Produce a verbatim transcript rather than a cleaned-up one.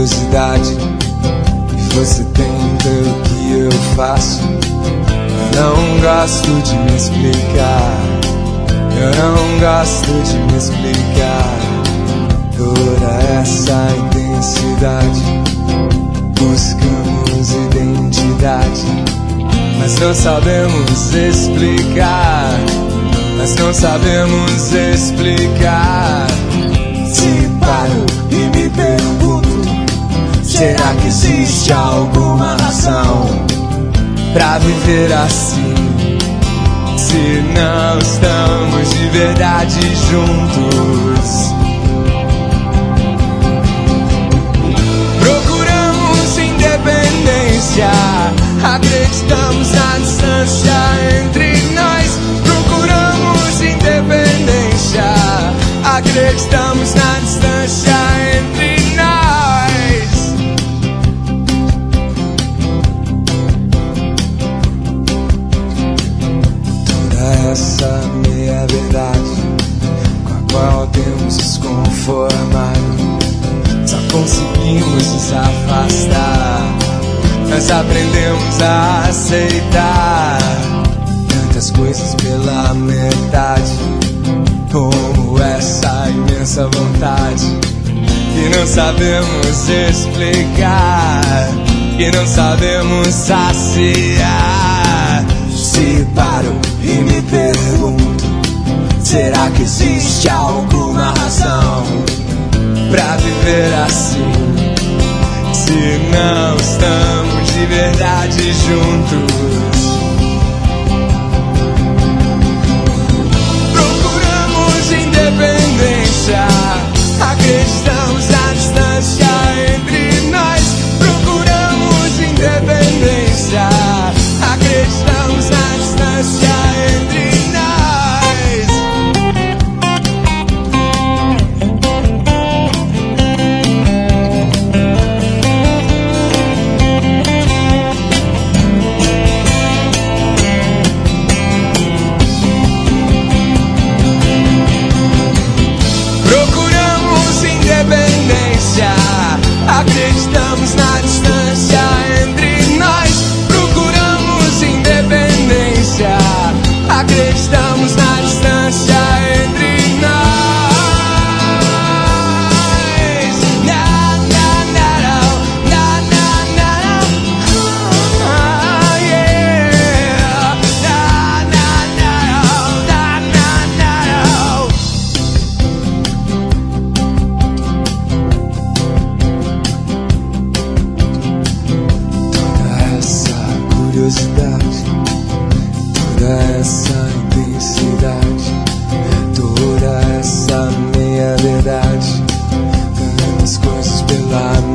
curiosidade que você tem pelo que eu faço. Eu não gosto de me explicar, eu não gosto de me explicar. Toda essa intensidade, buscamos identidade, mas não sabemos explicar, mas não sabemos explicar. Se paro e me pergunto, será que existe alguma razão pra viver assim? Se não estamos de verdade juntos, procuramos independência, acreditamos na distância entre nós. Procuramos independência, acreditamos na distância entre nós. Toda essa meia verdade com a qual temos nos conformado, só conseguimos nos afastar. Nós aprendemos a aceitar tantas coisas pela metade, como essa imensa vontade que não sabemos explicar, que não sabemos saciar. Se paro e me pergunto, será que existe alguma razão pra viver assim? Se não estamos de verdade juntos, procuramos independência, acreditamos na distância entre nós. Procuramos independência, acreditamos na distância entre nós. Acreditamos na distância entre nós. Procuramos independência, acreditamos na distância entre nós. Na, na, na, na, na, na, oh, yeah. Na, na, na, na, na, na. Curiosidade, toda essa intensidade, toda essa meia verdade, tantas coisas pela